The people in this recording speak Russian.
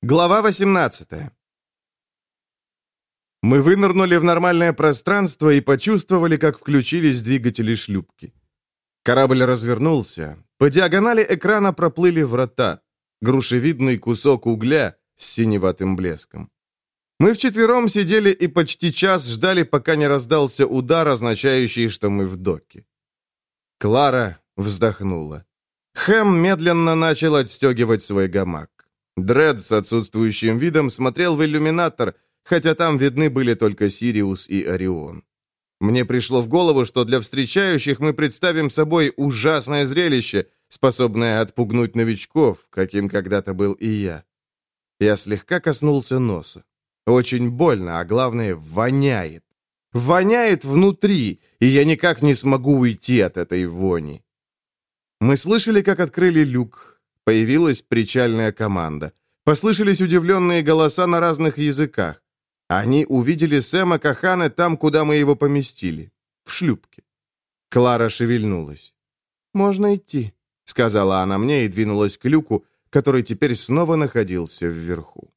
Глава 18. Мы вынырнули в нормальное пространство и почувствовали, как включились двигатели шлюпки. Корабль развернулся. По диагонали экрана проплыли врата. Грушевидный кусок угля с синеватым блеском. Мы вчетвером сидели и почти час ждали, пока не раздался удар, означающий, что мы в доке. Клара вздохнула. Хэм медленно начал отстегивать свой гамак. Дред с отсутствующим видом смотрел в иллюминатор, хотя там видны были только Сириус и Орион. Мне пришло в голову, что для встречающих мы представим собой ужасное зрелище, способное отпугнуть новичков, каким когда-то был и я. Я слегка коснулся носа. Очень больно, а главное, воняет. Воняет внутри, и я никак не смогу уйти от этой вони. Мы слышали, как открыли люк. Появилась причальная команда. Послышались удивленные голоса на разных языках. Они увидели Сэма Кахана там, куда мы его поместили. В шлюпке. Клара шевельнулась. «Можно идти», — сказала она мне и двинулась к люку, который теперь снова находился вверху.